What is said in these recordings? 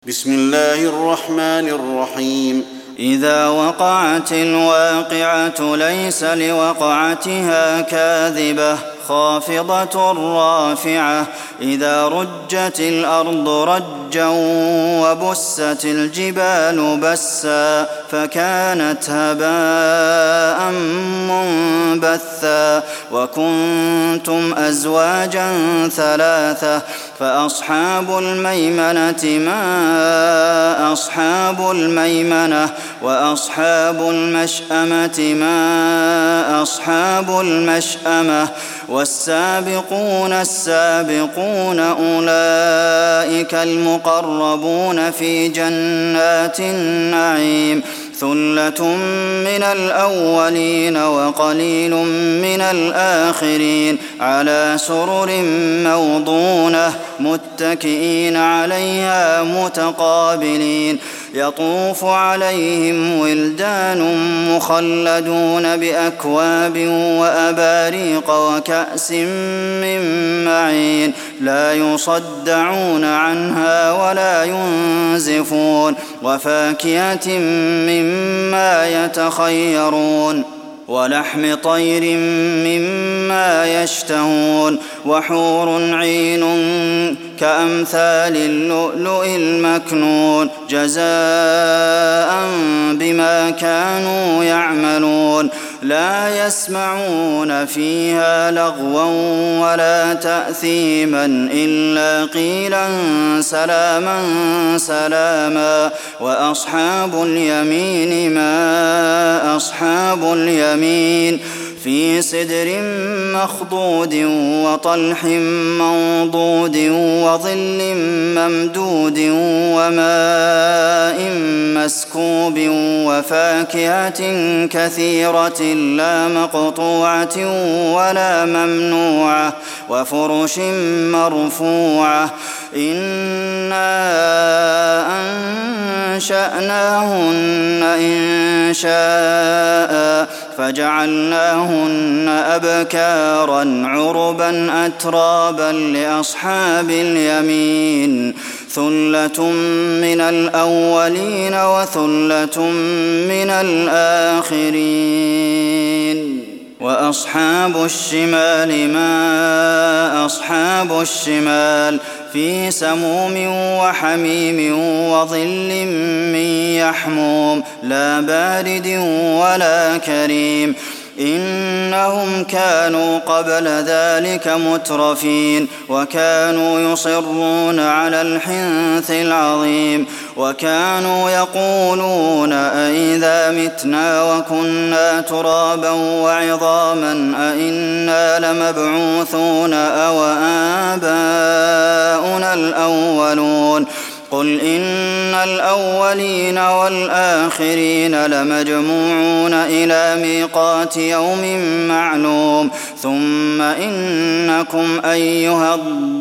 بسم الله الرحمن الرحيم إذا وقعت الواقعة ليس لوقعتها كاذبة خافضة رافعة إذا رجت الأرض رجا وبست الجبال بسا فكانت هباء منبثا وكنتم أزواجا ثلاثة فأصحاب الميمنة ما أصحاب الميمنة وأصحاب المشأمة ما أصحاب المشأمة والسابقون السابقون أولئك المقربون في جنات النعيم ثلة من الأولين وقليل من الآخرين على سرر موضونة متكئين عليها متقابلين يطوف عليهم ولدان مخلدون بأكواب وأباريق وكأس من معين لا يصدعون عنها ولا ينزفون وفاكهة مما يتخيرون ولحم طير مما يشتهون وحور عين كأمثال اللؤلؤ المكنون جزاء بما كانوا يعملون لا يسمعون فيها لغوا ولا تأثيما إلا قيلا سلاما سلاما وأصحاب اليمين ما أصحاب اليمين في سدر مخضود وطلح منضود وظل ممدود وماء مسكوب وفاكهة كثيرة لا مقطوعة ولا ممنوعة وفرش مرفوعة إنا أنشأناهن إنشاء فجعلناهن أبكارا عربا أترابا لأصحاب اليمين ثلة من الأولين وثلة من الآخرين وأصحاب الشمال ما أصحاب الشمال في سموم وحميم وظل من يحموم لا بارد ولا كريم إنهم كانوا قبل ذلك مترفين وكانوا يصرون على الحنث العظيم وكانوا يقولون أئذا متنا وكنا ترابا وعظاما أئنا لمبعوثون أو آباؤنا الأولون قل إن الأولين والآخرين لمجموعون إلى ميقات يوم معلوم ثم إنكم أيها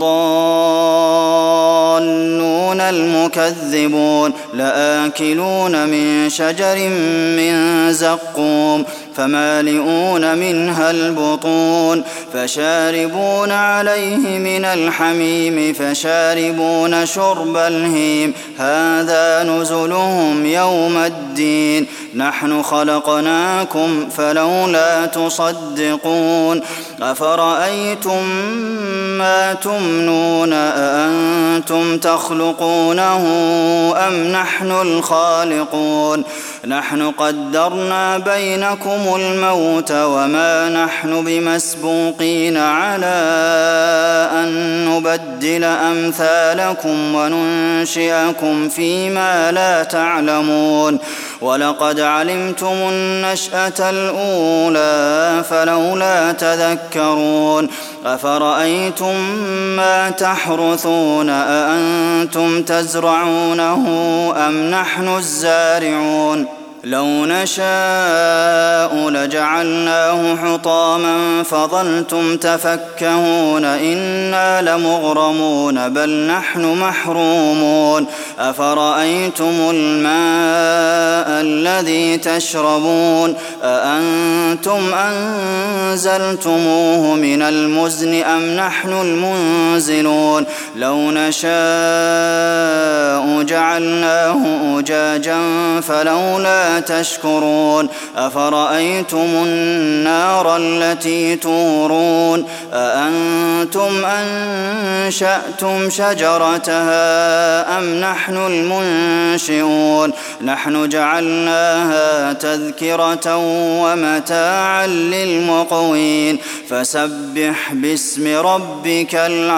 الضالون المكذبون لآكلون من شجر من زقوم فمالئون منها البطون فشاربون عليه من الحميم فشاربون شرب الهيم هذا نزلهم يوم الدين نحن خلقناكم فلولا تصدقون أفرأيتم ما تمنون أأنتم تخلقونه أم نحن الخالقون نحن قدرنا بينكم الموت وما نحن بمسبوقين على أن نبدل أمثالكم وننشئكم فيما لا تعلمون ولقد علمتم النشأة الأولى فلولا تذكرون أفرأيتم ما تحرثون أأنتم تزرعونه أم نحن الزارعون لو نشاء لجعلناه حطاما فظلتم تفكهون إنا لمغرمون بل نحن محرومون أفرأيتم الماء الذي تشربون أأنتم أنزلتموه من المزن أم نحن المنزلون لو نشاء جعلناه أجاجا فلولا تشكرون أفرأيتم النار التي تورون أأنتم أنشأتم شجرتها أم نحن المنشئون نحن جعلناها تذكرة ومتاعا للمقوين فسبح باسم ربك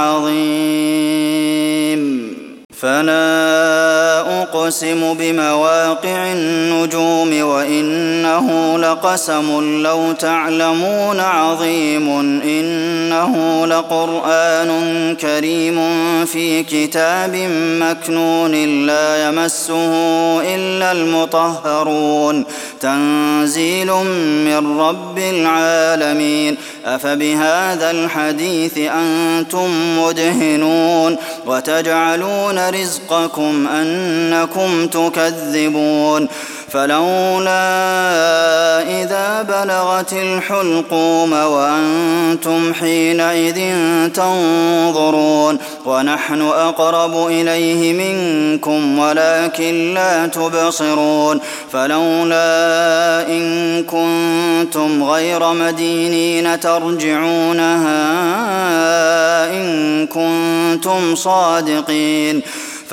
العظيم فلا أقسم بمواقع النجوم وإنه لقسم لو تعلمون عظيم إنه لقرآن كريم في كتاب مكنون لا يمسه إلا المطهرون تنزيل من رب العالمين أفبهذا الحديث أنتم مدهنون وتجعلون رزقكم أنكم تكذبون فلولا إذا بلغت الحلقوم وأنتم حينئذ تنظرون ونحن أقرب إليه منكم ولكن لا تبصرون فلولا إن كنتم غير مدينين ترجعونها إن كنتم صادقين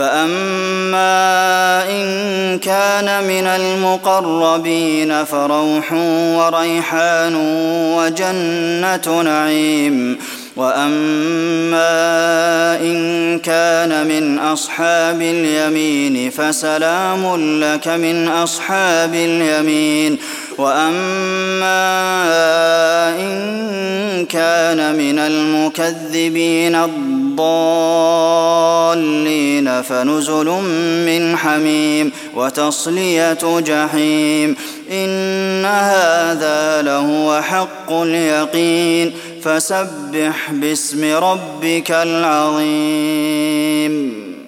فأما إن كان من المقربين فروح وريحان وجنة نعيم وأما إن كان من أصحاب اليمين فسلام لك من أصحاب اليمين وأما إن كان من المكذبين الضالين فنزل من حميم وتصلية جحيم إن هذا لهو حق اليقين فسبح باسم ربك العظيم